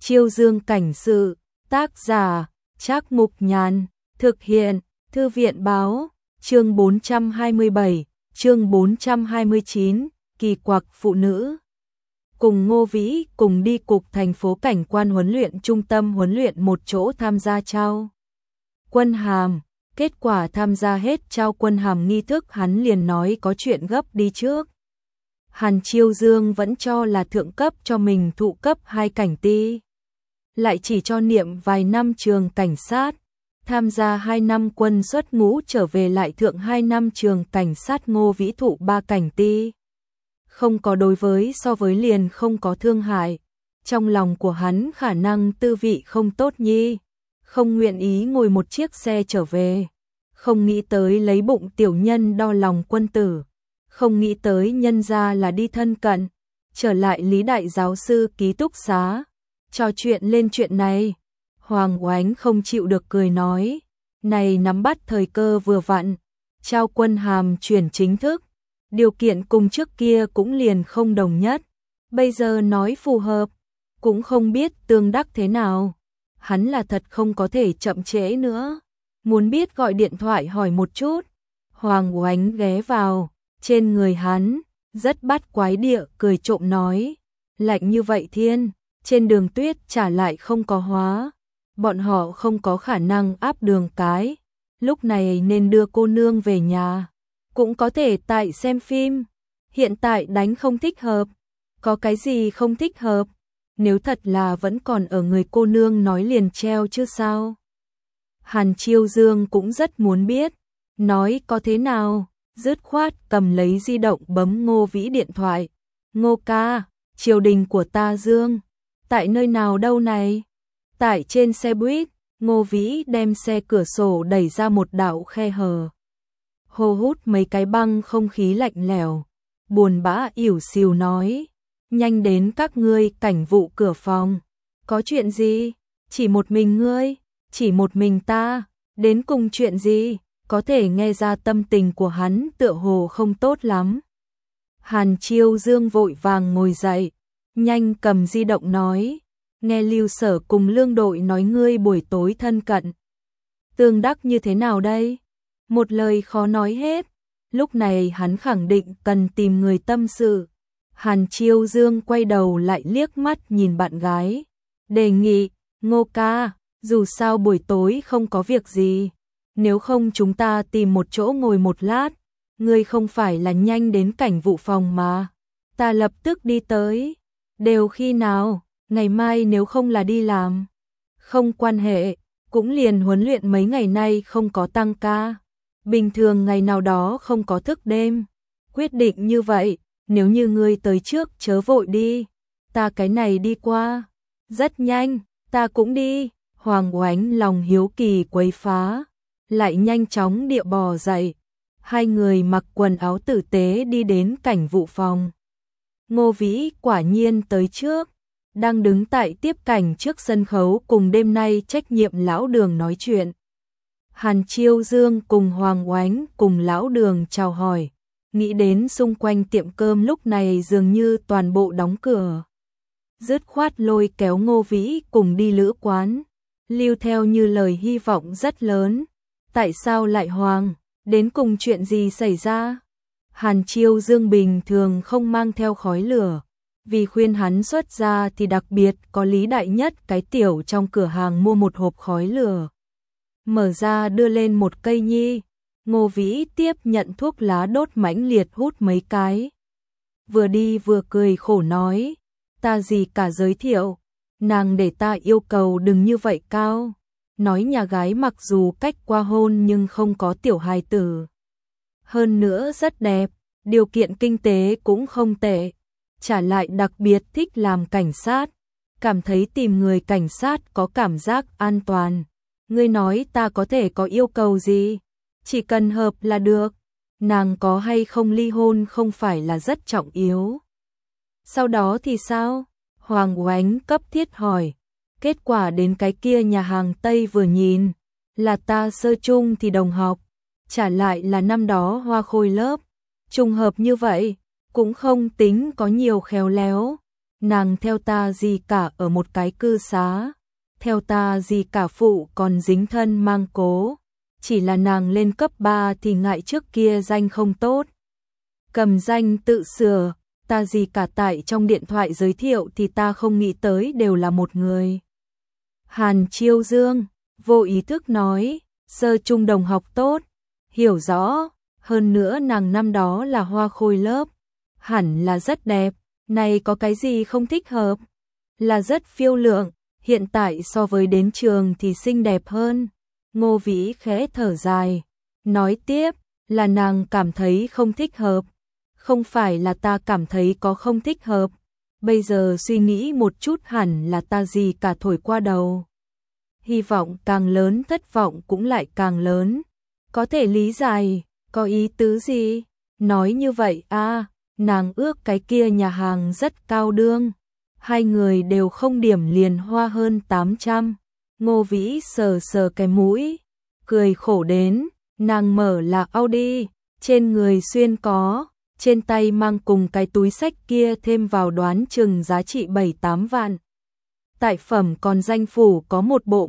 Chiêu Dương cảnh sự, tác giả, Trác Mục Nhàn, thực hiện, Thư viện báo, chương 427, chương 429, kỳ quặc phụ nữ. Cùng Ngô Vĩ cùng đi cục thành phố cảnh quan huấn luyện trung tâm huấn luyện một chỗ tham gia trao quân hàm. Kết quả tham gia hết trao quân hàm nghi thức hắn liền nói có chuyện gấp đi trước. Hàn Chiêu Dương vẫn cho là thượng cấp cho mình thụ cấp 2 cảnh ti. Lại chỉ cho niệm vài năm trường cảnh sát. Tham gia 2 năm quân xuất ngũ trở về lại thượng 2 năm trường cảnh sát. Ngô Vĩ thụ 3 cảnh ti. Không có đối với so với liền không có thương hại. Trong lòng của hắn khả năng tư vị không tốt nhi. Không nguyện ý ngồi một chiếc xe trở về. Không nghĩ tới lấy bụng tiểu nhân đo lòng quân tử. Không nghĩ tới nhân ra là đi thân cận. Trở lại Lý Đại giáo sư ký túc xá. Trò chuyện lên chuyện này. Hoàng Oánh không chịu được cười nói. Này nắm bắt thời cơ vừa vặn. Trao quân hàm chuyển chính thức. Điều kiện cùng trước kia cũng liền không đồng nhất. Bây giờ nói phù hợp. Cũng không biết tương đắc thế nào. Hắn là thật không có thể chậm trễ nữa. Muốn biết gọi điện thoại hỏi một chút. Hoàng Oánh ghé vào. Trên người hắn. Rất bắt quái địa cười trộm nói. Lạnh như vậy thiên. Trên đường tuyết trả lại không có hóa. Bọn họ không có khả năng áp đường cái. Lúc này nên đưa cô nương về nhà. Cũng có thể tại xem phim. Hiện tại đánh không thích hợp. Có cái gì không thích hợp? Nếu thật là vẫn còn ở người cô nương nói liền treo chứ sao? Hàn Chiêu Dương cũng rất muốn biết. Nói có thế nào? Dứt khoát cầm lấy di động bấm Ngô Vĩ điện thoại. Ngô ca, triều đình của ta Dương. Tại nơi nào đâu này? Tại trên xe buýt. Ngô Vĩ đem xe cửa sổ đẩy ra một đạo khe hở. Hô hút mấy cái băng không khí lạnh lẽo. Buồn bã ỉu xìu nói. Nhanh đến các ngươi cảnh vụ cửa phòng. Có chuyện gì? Chỉ một mình ngươi? Chỉ một mình ta? Đến cùng chuyện gì? Có thể nghe ra tâm tình của hắn tựa hồ không tốt lắm. Hàn Chiêu Dương vội vàng ngồi dậy. Nhanh cầm di động nói. Nghe Lưu Sở cùng Lương đội nói ngươi buổi tối thân cận. Tương đắc như thế nào đây? Một lời khó nói hết. Lúc này hắn khẳng định cần tìm người tâm sự. Hàn Chiêu Dương quay đầu lại liếc mắt nhìn bạn gái. Đề nghị, Ngô ca, dù sao buổi tối không có việc gì. Nếu không chúng ta tìm một chỗ ngồi một lát. Ngươi không phải là nhanh đến cảnh vụ phòng mà. Ta lập tức đi tới. Đều khi nào? Ngày mai nếu không là đi làm. Không quan hệ, cũng liền huấn luyện mấy ngày nay không có tăng ca. Bình thường ngày nào đó không có thức đêm. Quyết định như vậy, nếu như ngươi tới trước chớ vội đi. Ta cái này đi qua. Rất nhanh, ta cũng đi. Hoàng Oánh lòng hiếu kỳ quấy phá. Lại nhanh chóng địa bò dậy. Hai người mặc quần áo tử tế đi đến cảnh vụ phòng. Ngô Vĩ quả nhiên tới trước. Đang đứng tại tiếp cảnh trước sân khấu cùng đêm nay trách nhiệm lão Đường nói chuyện. Hàn Chiêu Dương cùng Hoàng Oánh cùng lão Đường chào hỏi. Nghĩ đến xung quanh tiệm cơm lúc này dường như toàn bộ đóng cửa. Dứt khoát lôi kéo Ngô Vĩ cùng đi lữ quán. Lưu theo như lời hy vọng rất lớn. Tại sao lại Hoàng? Đến cùng chuyện gì xảy ra? Hàn Chiêu Dương bình thường không mang theo khói lửa. Vì khuyên hắn xuất ra thì đặc biệt có Lý Đại Nhất cái tiểu trong cửa hàng mua một hộp khói lửa. Mở ra đưa lên một cây nhi. Ngô Vĩ tiếp nhận thuốc lá đốt mãnh liệt hút mấy cái. Vừa đi vừa cười khổ nói. Ta gì cả giới thiệu. Nàng để ta yêu cầu đừng như vậy cao. Nói nhà gái mặc dù cách qua hôn nhưng không có tiểu hài tử. Hơn nữa rất đẹp. Điều kiện kinh tế cũng không tệ. Trả lại đặc biệt thích làm cảnh sát. Cảm thấy tìm người cảnh sát có cảm giác an toàn. Ngươi nói ta có thể có yêu cầu gì? Chỉ cần hợp là được. Nàng có hay không ly hôn không phải là rất trọng yếu. Sau đó thì sao? Hoàng Oánh cấp thiết hỏi. Kết quả đến cái kia nhà hàng Tây vừa nhìn. Là ta sơ chung thì đồng học. Trả lại là năm đó hoa khôi lớp. Trùng hợp như vậy. Cũng không tính có nhiều khéo léo. nàng theo ta gì cả ở một cái cư xá, theo ta gì cả phụ còn dính thân mang cố, chỉ là nàng lên cấp 3 thì ngại trước kia danh không tốt. Cầm danh tự sửa, ta gì cả tại trong điện thoại giới thiệu thì ta không nghĩ tới đều là một người. Hàn Chiêu Dương, vô ý thức nói, sơ trung đồng học tốt, hiểu rõ, hơn nữa nàng năm đó là hoa khôi lớp, hẳn là rất đẹp, này có cái gì không thích hợp, là rất phiêu lượng, hiện tại so với đến trường thì xinh đẹp hơn. Ngô Vĩ khẽ thở dài, nói tiếp, là nàng cảm thấy không thích hợp, không phải là ta cảm thấy có không thích hợp, bây giờ suy nghĩ một chút hẳn là ta gì cả thổi qua đầu. Hy vọng càng lớn thất vọng cũng lại càng lớn, có thể lý giải, có ý tứ gì, nói như vậy à, nàng ước cái kia nhà hàng rất cao đương, hai người đều không điểm liền hoa hơn 800. Ngô Vĩ sờ sờ cái mũi, cười khổ đến, nàng mở là Audi, trên người xuyên có, trên tay mang cùng cái túi xách kia thêm vào đoán chừng giá trị 7-8 vạn. Tại phẩm còn danh phủ có một bộ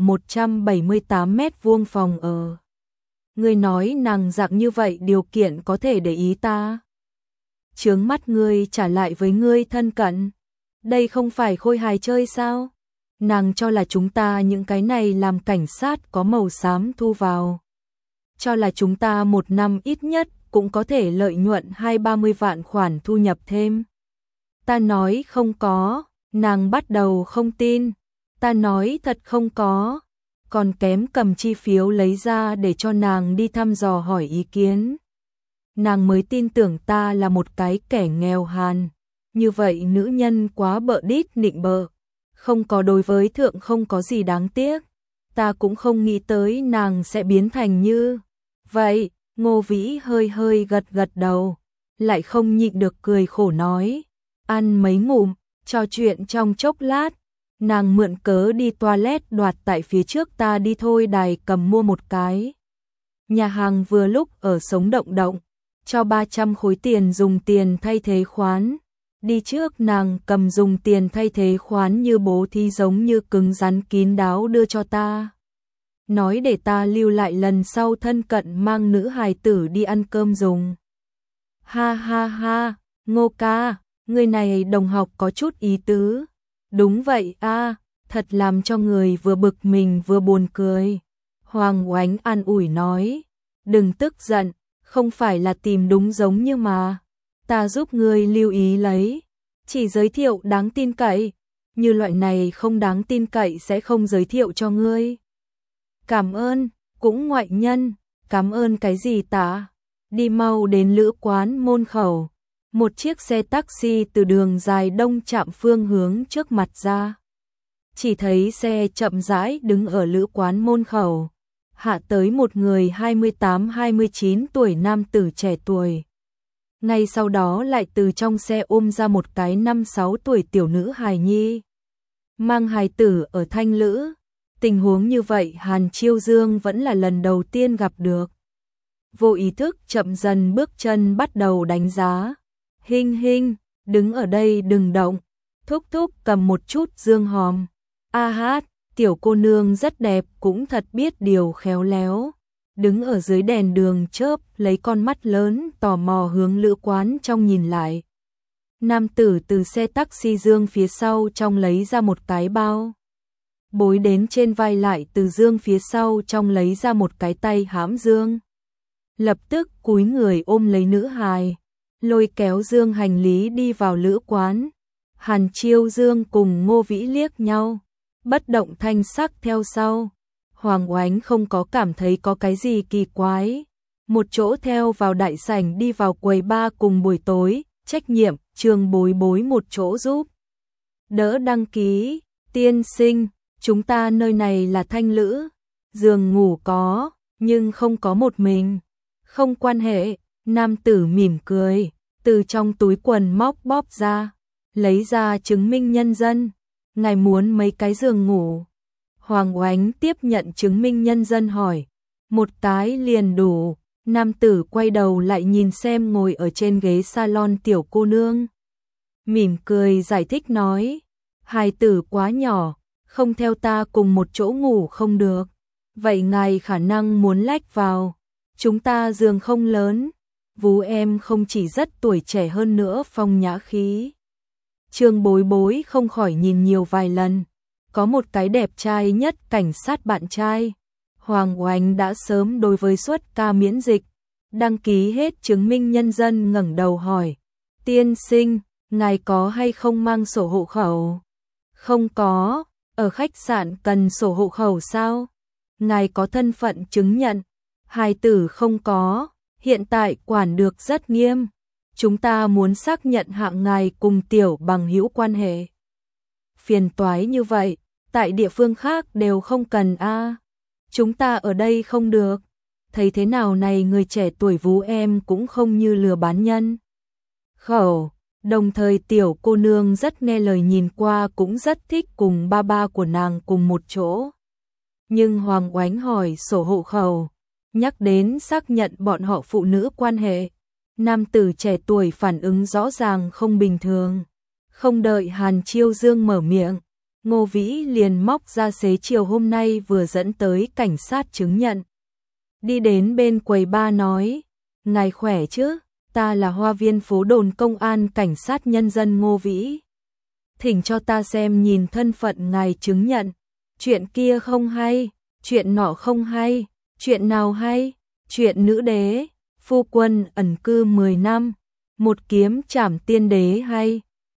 178 mét vuông phòng ở. Ngươi nói nàng dạng như vậy điều kiện có thể để ý ta. Chướng mắt ngươi trả lại với ngươi thân cận. Đây không phải khôi hài chơi sao? Nàng cho là chúng ta những cái này làm cảnh sát có màu xám thu vào. Cho là chúng ta một năm ít nhất cũng có thể lợi nhuận 20-30 vạn khoản thu nhập thêm. Ta nói không có, nàng bắt đầu không tin. Ta nói thật không có, còn kém cầm chi phiếu lấy ra để cho nàng đi thăm dò hỏi ý kiến. Nàng mới tin tưởng ta là một cái kẻ nghèo hàn. Như vậy nữ nhân quá bợ đít nịnh bợ. Không có đối với thượng không có gì đáng tiếc. Ta cũng không nghĩ tới nàng sẽ biến thành như vậy. Ngô Vĩ hơi hơi gật gật đầu, lại không nhịn được cười khổ nói. Ăn mấy ngụm, trò chuyện trong chốc lát. Nàng mượn cớ đi toilet đoạt tại phía trước ta đi thôi đài cầm mua một cái. Nhà hàng vừa lúc ở Sống Động Động, cho 300 khối tiền dùng tiền thay thế khoán. Đi trước nàng cầm dùng tiền thay thế khoán như bố thí giống như cứng rắn kín đáo đưa cho ta. Nói để ta lưu lại lần sau thân cận mang nữ hài tử đi ăn cơm dùng. Ha ha ha, Ngô ca, người này đồng học có chút ý tứ. Đúng vậy a, thật làm cho người vừa bực mình vừa buồn cười. Hoàng Oánh an ủi nói, đừng tức giận, không phải là tìm đúng giống như mà. Ta giúp ngươi lưu ý lấy, chỉ giới thiệu đáng tin cậy, như loại này không đáng tin cậy sẽ không giới thiệu cho ngươi. Cảm ơn, cũng ngoại nhân, cảm ơn cái gì ta? Đi mau đến lữ quán môn khẩu. Một chiếc xe taxi từ đường dài đông trạm phương hướng trước mặt ra. Chỉ thấy xe chậm rãi đứng ở lữ quán môn khẩu. Hạ tới một người 28-29 tuổi nam tử trẻ tuổi. Ngay sau đó lại từ trong xe ôm ra một cái 5-6 tuổi tiểu nữ hài nhi. Mang hài tử ở thanh lữ. Tình huống như vậy Hàn Chiêu Dương vẫn là lần đầu tiên gặp được. Vô ý thức chậm dần bước chân bắt đầu đánh giá. Hinh hinh, đứng ở đây đừng động. Thúc thúc cầm một chút dương hòm. A hát, tiểu cô nương rất đẹp cũng thật biết điều khéo léo. Đứng ở dưới đèn đường chớp lấy con mắt lớn tò mò hướng lữ quán trong nhìn lại. Nam tử từ xe taxi dương phía sau trong lấy ra một cái bao. Bối đến trên vai lại từ dương phía sau trong lấy ra một cái tay hãm dương. Lập tức cúi người ôm lấy nữ hài. Lôi kéo dương hành lý đi vào lữ quán. Hàn Chiêu Dương cùng Ngô Vĩ liếc nhau, bất động thanh sắc theo sau. Hoàng Oánh không có cảm thấy có cái gì kỳ quái. Một chỗ theo vào đại sảnh đi vào quầy bar cùng buổi tối, trách nhiệm, Trường Bối Bối một chỗ giúp. Đỡ đăng ký, tiên sinh, chúng ta nơi này là thanh lữ, giường ngủ có, nhưng không có một mình. Không quan hệ. Nam tử mỉm cười, từ trong túi quần móc bóp ra, lấy ra chứng minh nhân dân. Ngài muốn mấy cái giường ngủ? Hoàng Oánh tiếp nhận chứng minh nhân dân hỏi. Một cái liền đủ. Nam tử quay đầu lại nhìn xem ngồi ở trên ghế salon tiểu cô nương. mỉm cười giải thích nói, hài tử quá nhỏ, không theo ta cùng một chỗ ngủ không được. Vậy ngài khả năng muốn lách vào, chúng ta giường không lớn, Vú em không chỉ rất tuổi trẻ hơn nữa phong nhã khí. Trương Bối Bối không khỏi nhìn nhiều vài lần, có một cái đẹp trai nhất cảnh sát bạn trai. Hoàng Oanh đã sớm đối với suất ca miễn dịch, đăng ký hết chứng minh nhân dân, ngẩng đầu hỏi, tiên sinh, ngài có hay không mang sổ hộ khẩu? Không có, ở khách sạn cần sổ hộ khẩu sao? Ngài có thân phận chứng nhận? Hài tử không có, hiện tại quản được rất nghiêm. Chúng ta muốn xác nhận hạng ngài cùng tiểu bằng hữu quan hệ. Phiền toái như vậy, tại địa phương khác đều không cần a. Chúng ta ở đây không được. Thấy thế nào này, người trẻ tuổi Vú em cũng không như lừa bán nhân khẩu. Đồng thời tiểu cô nương rất nghe lời, nhìn qua cũng rất thích cùng ba ba của nàng cùng một chỗ. Nhưng Hoàng Oánh hỏi sổ hộ khẩu, nhắc đến xác nhận bọn họ phụ nữ quan hệ. Nam tử trẻ tuổi phản ứng rõ ràng không bình thường. Không đợi Hàn Chiêu Dương mở miệng, Ngô Vĩ liền móc ra xế chiều hôm nay vừa dẫn tới cảnh sát chứng nhận. Đi đến bên quầy ba nói, ngài khỏe chứ, ta là Hoa Viên Phố Đồn Công an Cảnh sát Nhân dân Ngô Vĩ. Thỉnh cho ta xem nhìn thân phận ngài chứng nhận. Chuyện kia không hay, chuyện nọ không hay, chuyện nào hay? Chuyện nữ đế, phu quân ẩn cư 10 năm, một kiếm trảm tiên đế hay?